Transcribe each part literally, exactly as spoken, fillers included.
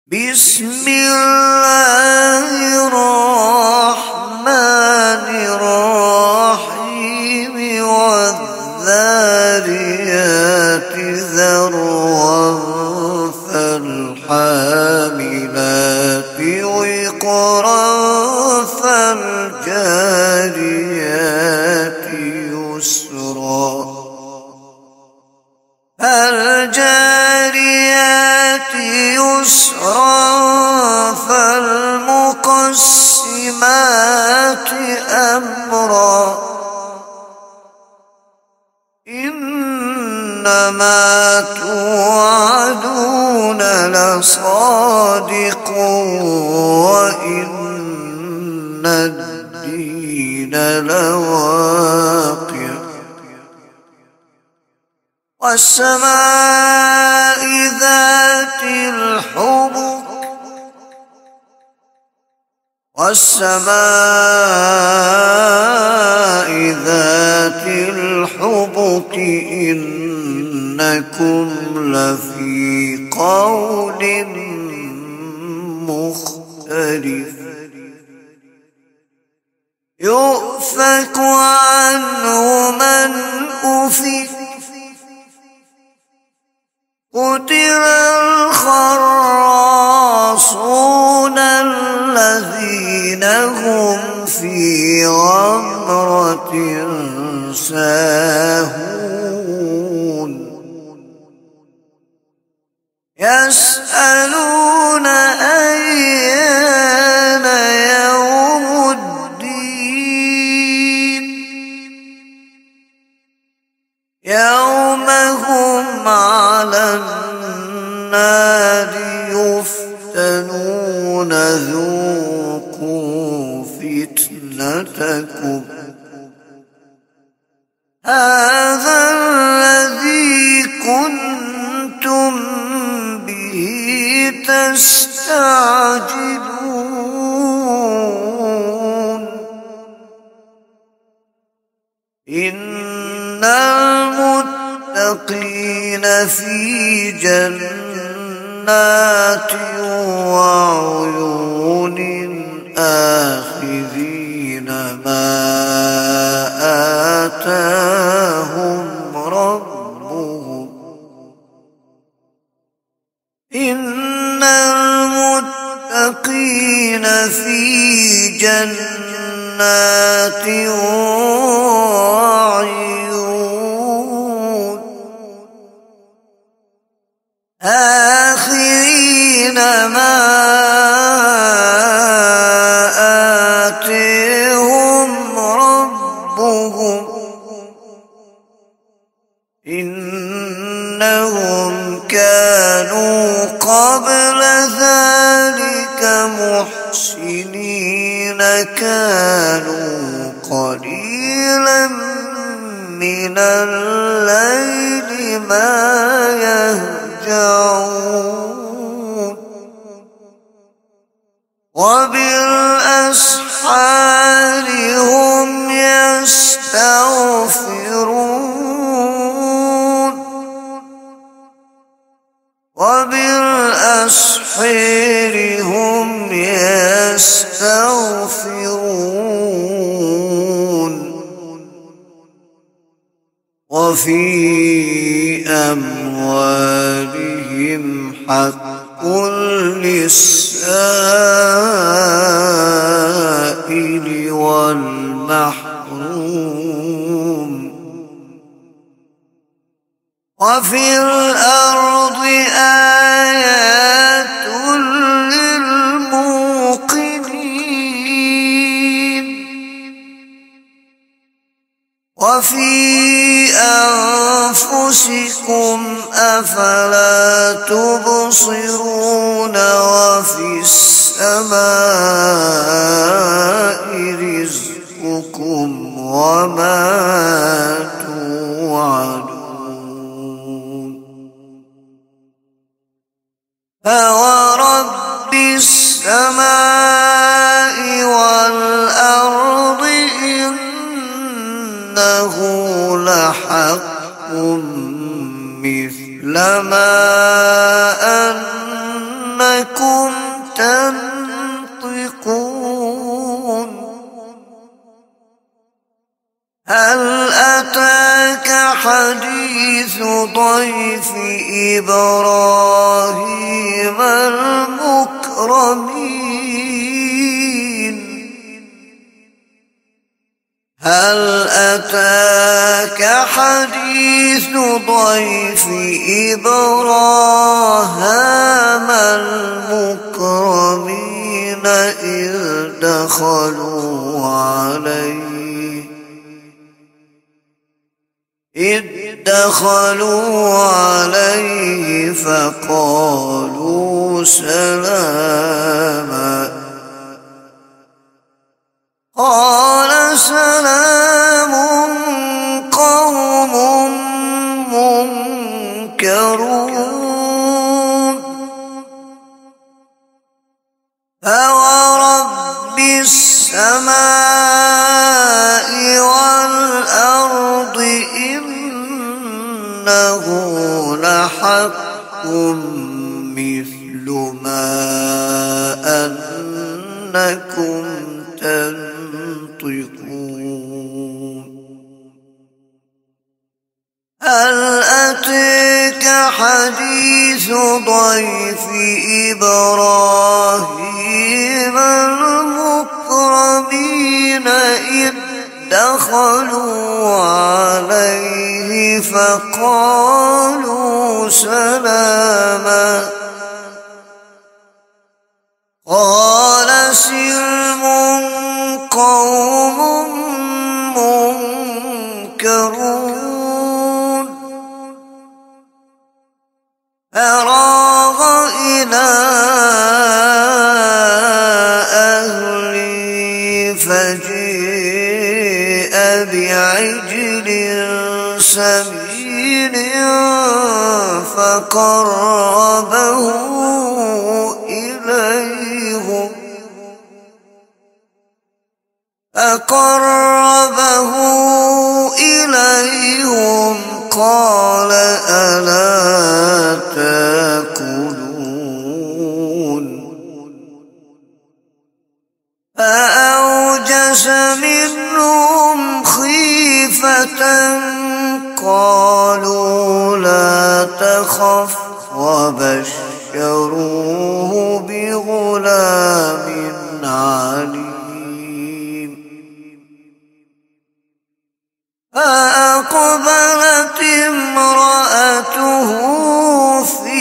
بسم الله الرحمن الرحيم والذاريات ذروا فالحاملات وقرا فالجاريات يسرا فالجاريات يسرا فالمقسمات أمرا إنما توعدون لصادق وإن الدين لواقع والسماء ذات الحبك والسماء ذات الحبك إنكم لفي قول مختلف يؤفك عنه من أفك قتل الخراصون الذين هم في غمرة ساهون يسألون أيان يوم الدين يوم هم على النار يفتنون ذوقوا فتنتكم هذا الذي كنتم به تستعجلون إن المتقين في جنات وعيون آخذين ما آتاهم ربهم إن المتقين في جنات وعيون آخذين ما آتاهم ربهم إنهم كانوا قبل ذلك محسنين كانوا قليلا من الليل ما يهجعون وبالأسحار هم يستغفرون وبالأسحار هم يستغفرون وفي أموالهم حق للسائل والمحروم وفي الأرض آيات للموقنين وفي أنفسكم أفلا تبصرون وفي السماء رزقكم وما توعدون فورب السماء والأرض إنه لحق مثل ما أنكم تنطقون هل أتاك حديث ضيف إبراهيم المكرمين هل أتاك حديث ضيف إبراهيم المكرمين إذ دخلوا عليه إذ دخلوا عليه فقالوا سلاما قال سلام قوم منكرون فورب السماء والأرض إنه لحق مثل ما أنكم تنطقون هل أتاك حديث ضيف إبراهيم المكرمين إذ دخلوا عليه فقالوا سلاما قال سلم قوم منكرون فراغ إلى أهله فجيء بعجل سمين فقربه إليهم فقربه إليهم قال ألا تأكلون فأوجس منهم خيفة قالوا لا تخف وبشروه بغلام عليم فأقبلت امرأته في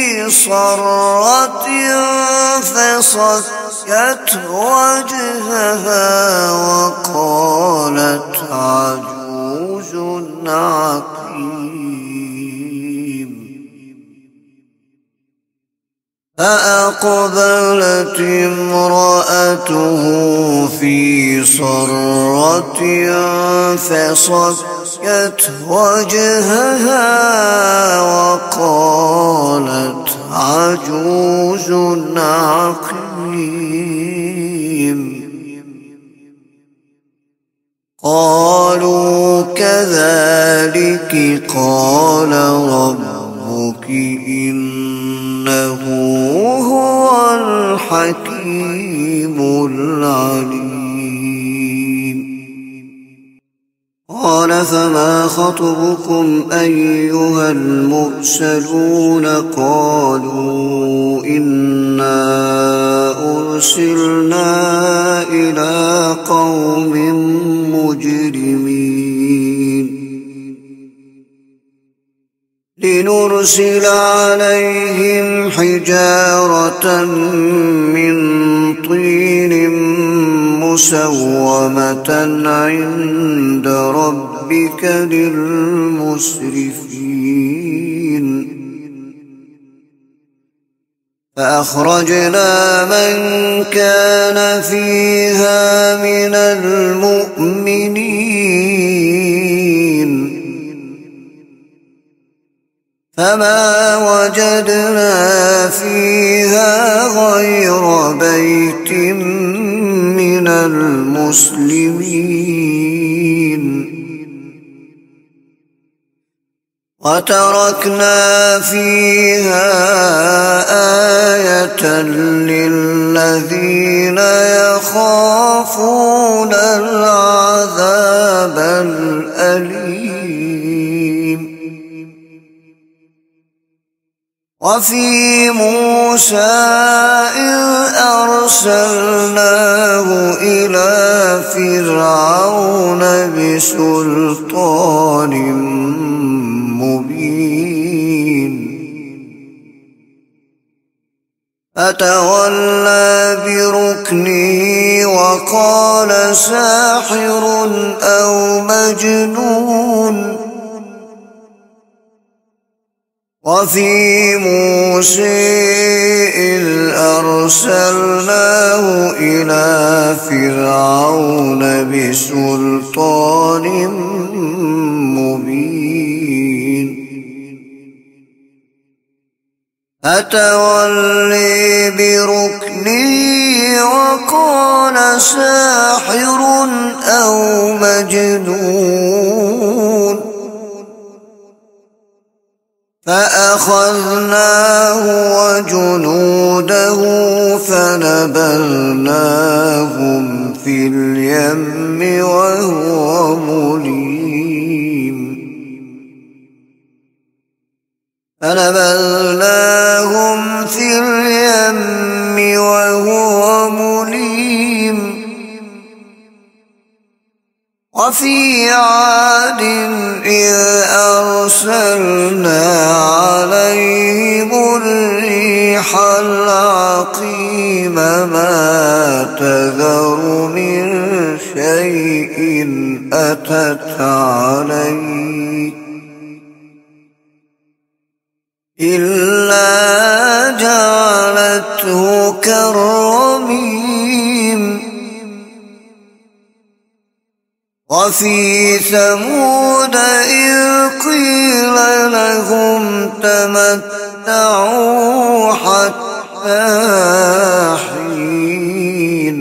صرة فصكت وجهها وقالت عجوز عقيم فأقبلت امرأته في صرة فصكت وجهها وقالت عجوز عقيم قالوا كذلك قال ربك إنه هو الحكيم العليم قال فما خطبكم أيها المرسلون قالوا إنا أرسلنا إلى قوم مجرمين لنرسل عليهم حجارة من طين مسومة عند ربك للمسرفين فأخرجنا من كان فيها من المؤمنين فما وجدنا فيها غير بيت من المسلمين وتركنا فيها آية للذين يخافون العذاب الأليم. وفي موسى إذ أرسلناه إلى فرعون بسلطان مبين فتولى بركنه وقال ساحر أو مجنون. وفي موسى إذ أرسلناه إلى فرعون بسلطان مبين فتولي بركنه وقال ساحر أو مجنون. فأخذناه وجنوده فنبذناهم في اليم وهو مليم فنبذناهم في اليم وهو مليم. وفي عاد إذ أرسلنا عليهم الريح العقيم ما تذر من شيء أتت عليه إلا جعلته كالرميم. وفي ثمود إذ قيل لهم تمتعوا حتى حين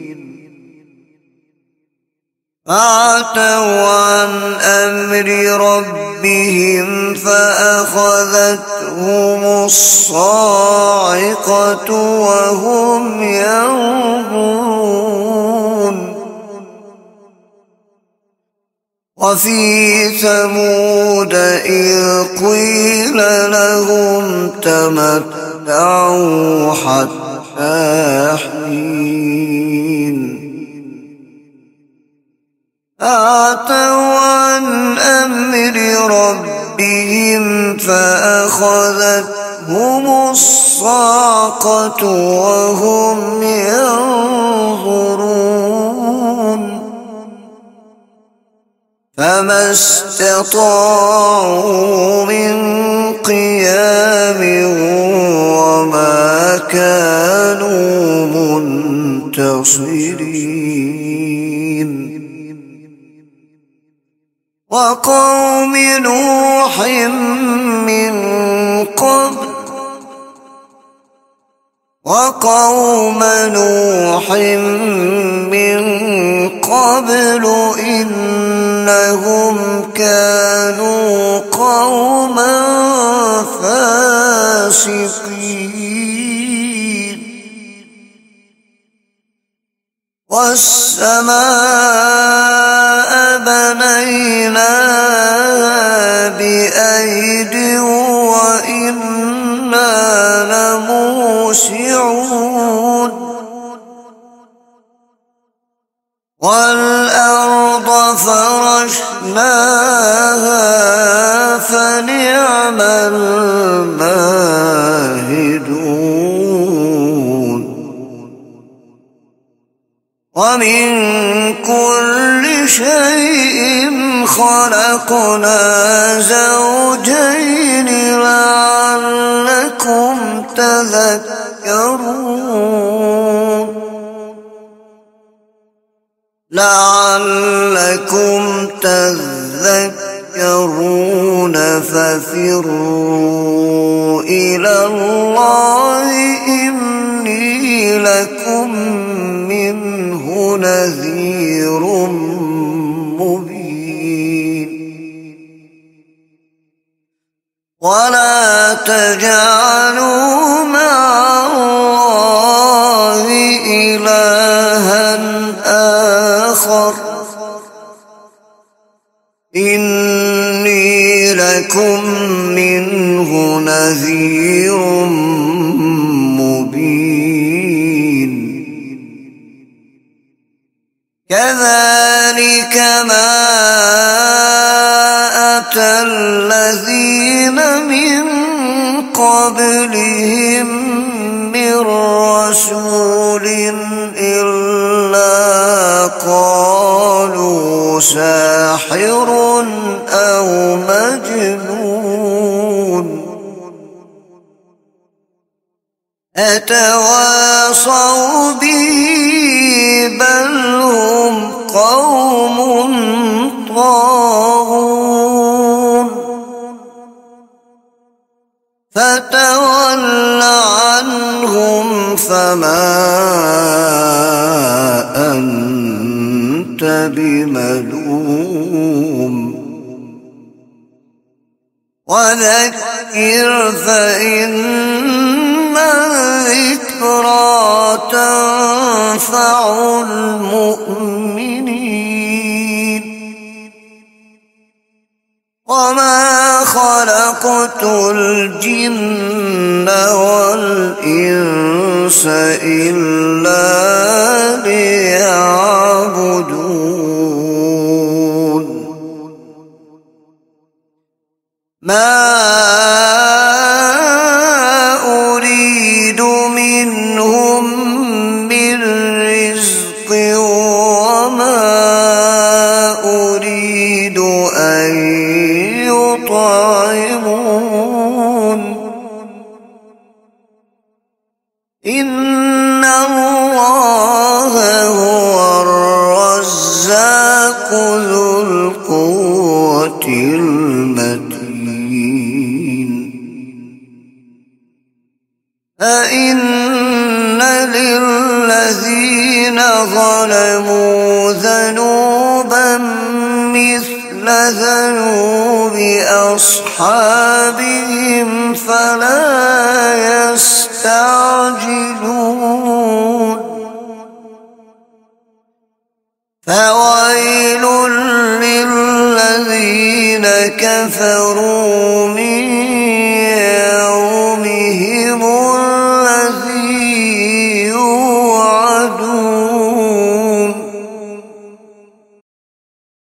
فعتوا عن أمر ربهم فأخذتهم الصاعقة وهم ينظرون. وفي ثمود إذ قيل لهم تمتعوا حتى حين فعتوا عن أمر ربهم فأخذتهم الصاعقة وهم ينظرون. فما استطاعوا من قيام وما كانوا منتصرين. وقوم نوح من قبل وقوم نوح من قبل إنهم كانوا قوما فاسقين. والسماء بنيناها بأيد وإنا لموسعون. والأرض فرشناها فنعم الماهدون. ومن كل شيء خلقنا زوجين لعلكم تذكرون لعلكم تذكرون ففروا إلى الله إني لكم منه نذير مبين. لكم منه نذير مبين كذلك ما أتى الذين من قبلهم من رسول إلا قالوا ساحر أو مجنون أتواصوا به بل هم قوم طاغون فتول عنهم فما أنت بملوم وذكر فإن الذكرى تنفع المؤمنين وما خلقت الجن والإنس إلا ليعبدون ما أريد منهم من رزق وما أريد أن يطعمون إن الله هو الرزاق ذو القوة المتين أئن للذين ظلموا ذنوبا مثل ذنوب أصحابهم فلا يستعجلون فويل للذين كفروا من يومهم الذي يوعدون